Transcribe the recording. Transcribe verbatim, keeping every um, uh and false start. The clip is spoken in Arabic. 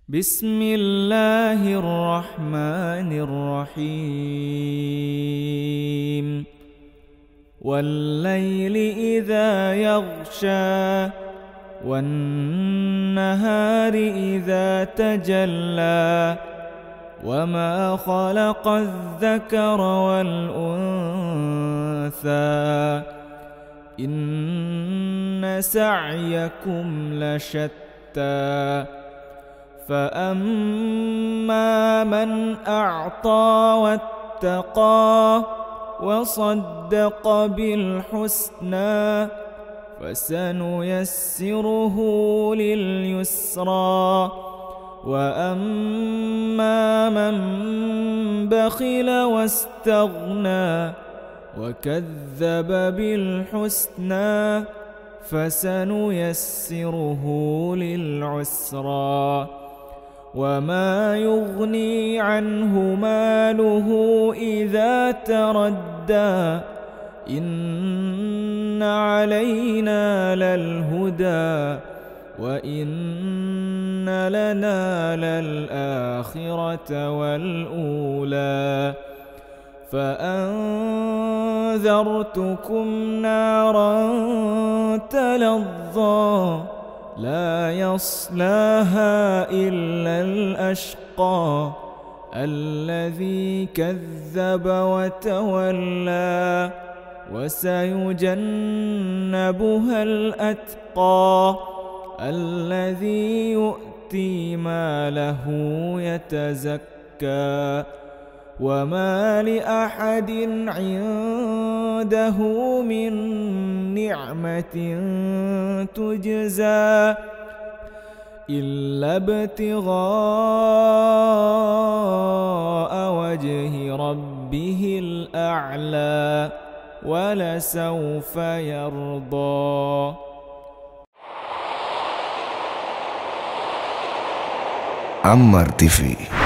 بسم الله الرحمن الرحيم والليل إذا يغشى والنهار إذا تجلى وما خلق الذكر والأنثى إن سعيكم لشتى فأما من أعطى واتقى وصدق بالحسنى فسنيسره لليسرى وأما من بخل واستغنى وكذب بالحسنى فسنيسره للعسرى وما يغني عنه ماله إذا تردى إن علينا للهدى وإن لنا للآخرة والأولى فأنذرتكم نارا تلظى لا يصلاها إلا الأشقى الذي كذب وتولى وسيجنبها الأتقى الذي يؤتي ماله يتزكى وما لأحد عنده من نعمة تجزى إلا ابتغاء وجه ربه الأعلى ولسوف يرضى. Ammar T V.